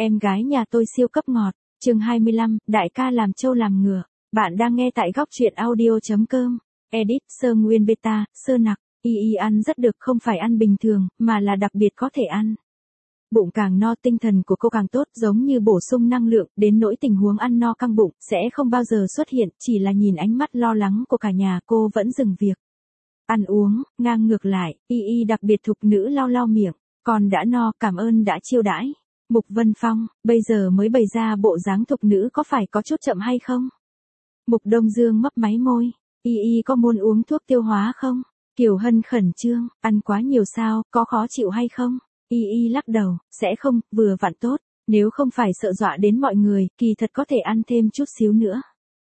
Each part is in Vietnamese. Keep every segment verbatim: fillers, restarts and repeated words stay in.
Em gái nhà tôi siêu cấp ngọt. Chương hai mươi lăm, đại ca làm trâu làm ngựa. Bạn đang nghe tại góc truyện audio chấm com. Edit, sơ nguyên beta, sơ nặc. Y y ăn rất được, không phải ăn bình thường, mà là đặc biệt có thể ăn. Bụng càng no tinh thần của cô càng tốt, giống như bổ sung năng lượng, đến nỗi tình huống ăn no căng bụng, sẽ không bao giờ xuất hiện, chỉ là nhìn ánh mắt lo lắng của cả nhà cô vẫn dừng việc. Ăn uống, ngang ngược lại, y y đặc biệt thục nữ lau lau miệng, con đã no, cảm ơn đã chiêu đãi. Mục Vân Phong, bây giờ mới bày ra bộ dáng thục nữ có phải có chút chậm hay không? Mục Đông Dương mấp máy môi, y y có muốn uống thuốc tiêu hóa không? Kiều Hân khẩn trương, ăn quá nhiều sao, có khó chịu hay không? Y y lắc đầu, sẽ không, vừa vặn tốt, nếu không phải sợ dọa đến mọi người, kỳ thật có thể ăn thêm chút xíu nữa.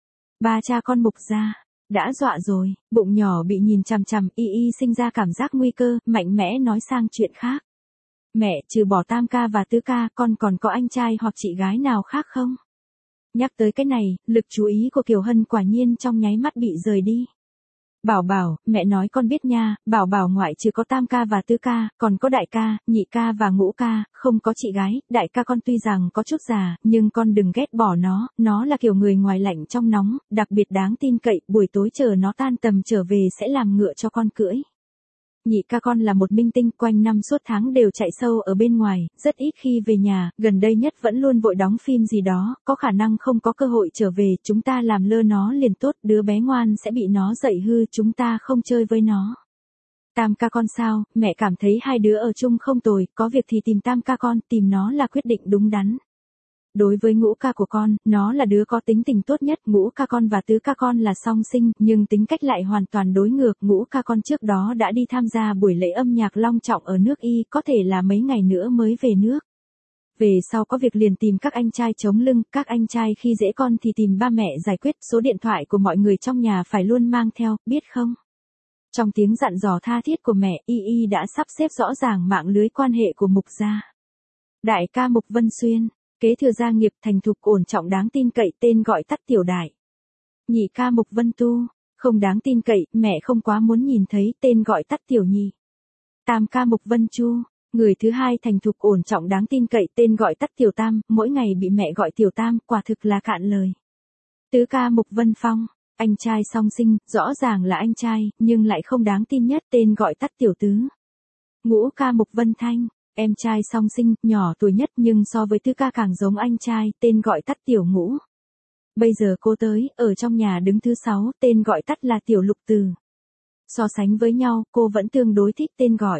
Ba cha con Mục gia đã dọa rồi, bụng nhỏ bị nhìn chằm chằm, y y sinh ra cảm giác nguy cơ, mạnh mẽ nói sang chuyện khác. Mẹ, trừ bỏ tam ca và tứ ca, con còn có anh trai hoặc chị gái nào khác không? Nhắc tới cái này, lực chú ý của Kiều Hân quả nhiên trong nháy mắt bị rời đi. Bảo Bảo, mẹ nói con biết nha, Bảo Bảo ngoại trừ có tam ca và tứ ca, còn có đại ca, nhị ca và ngũ ca, không có chị gái. Đại ca con tuy rằng có chút già, nhưng con đừng ghét bỏ nó, nó là kiểu người ngoài lạnh trong nóng, đặc biệt đáng tin cậy, buổi tối chờ nó tan tầm trở về sẽ làm ngựa cho con cưỡi. Nhị ca con là một minh tinh, quanh năm suốt tháng đều chạy sâu ở bên ngoài, rất ít khi về nhà, gần đây nhất vẫn luôn vội đóng phim gì đó, có khả năng không có cơ hội trở về, chúng ta làm lơ nó liền tốt, đứa bé ngoan sẽ bị nó dạy hư, chúng ta không chơi với nó. Tam ca con sao, mẹ cảm thấy hai đứa ở chung không tồi, có việc thì tìm tam ca con, tìm nó là quyết định đúng đắn. Đối với ngũ ca của con, nó là đứa có tính tình tốt nhất, ngũ ca con và tứ ca con là song sinh, nhưng tính cách lại hoàn toàn đối ngược, ngũ ca con trước đó đã đi tham gia buổi lễ âm nhạc long trọng ở nước Y, có thể là mấy ngày nữa mới về nước. Về sau có việc liền tìm các anh trai chống lưng, các anh trai khi dễ con thì tìm ba mẹ giải quyết, số điện thoại của mọi người trong nhà phải luôn mang theo, biết không? Trong tiếng dặn dò tha thiết của mẹ, Y Y đã sắp xếp rõ ràng mạng lưới quan hệ của Mục gia. Đại ca Mục Vân Xuyên, kế thừa gia nghiệp, thành thục ổn trọng đáng tin cậy, tên gọi tắt Tiểu Đại. Nhị ca Mục Vân Tu, không đáng tin cậy, mẹ không quá muốn nhìn thấy, tên gọi tắt Tiểu Nhị. Tam ca Mục Vân Chu, người thứ hai thành thục ổn trọng đáng tin cậy, tên gọi tắt Tiểu Tam, mỗi ngày bị mẹ gọi Tiểu Tam, quả thực là cạn lời. Tứ ca Mục Vân Phong, anh trai song sinh, rõ ràng là anh trai, nhưng lại không đáng tin nhất, tên gọi tắt Tiểu Tứ. Ngũ ca Mục Vân Thanh, em trai song sinh, nhỏ tuổi nhất nhưng so với tứ ca càng giống anh trai, tên gọi tắt Tiểu Ngũ. Bây giờ cô tới, ở trong nhà đứng thứ sáu, tên gọi tắt là Tiểu Lục Từ. So sánh với nhau, cô vẫn tương đối thích tên gọi.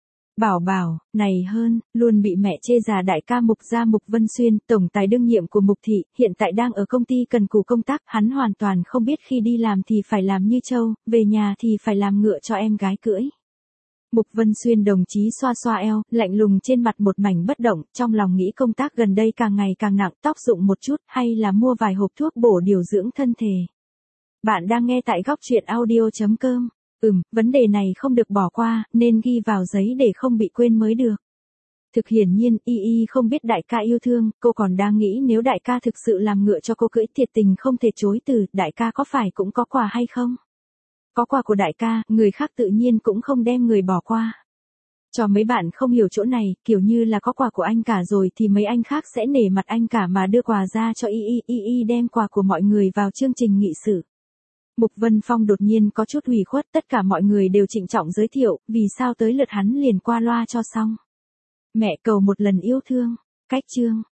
Bảo Bảo, này hơn, luôn bị mẹ chê già. Đại ca Mục gia Mục Vân Xuyên, tổng tài đương nhiệm của Mục thị, hiện tại đang ở công ty cần cù công tác, hắn hoàn toàn không biết khi đi làm thì phải làm như trâu, về nhà thì phải làm ngựa cho em gái cưỡi. Mục Vân Xuyên đồng chí xoa xoa eo, lạnh lùng trên mặt một mảnh bất động, trong lòng nghĩ công tác gần đây càng ngày càng nặng, tóc rụng một chút, hay là mua vài hộp thuốc bổ điều dưỡng thân thể. Bạn đang nghe tại góc truyện audio chấm com. Ừm, vấn đề này không được bỏ qua, nên ghi vào giấy để không bị quên mới được. Thực hiển nhiên, Y Y không biết đại ca yêu thương, cô còn đang nghĩ nếu đại ca thực sự làm ngựa cho cô cưỡi, thiệt tình không thể chối từ, đại ca có phải cũng có quà hay không? Có quà của đại ca, người khác tự nhiên cũng không đem người bỏ qua. Cho mấy bạn không hiểu chỗ này, kiểu như là có quà của anh cả rồi thì mấy anh khác sẽ nể mặt anh cả mà đưa quà ra cho Y Y, Y Y đem quà của mọi người vào chương trình nghị sự. Mục Vân Phong đột nhiên có chút ủy khuất, tất cả mọi người đều trịnh trọng giới thiệu, vì sao tới lượt hắn liền qua loa cho xong. Mẹ cầu một lần yêu thương, cách chương.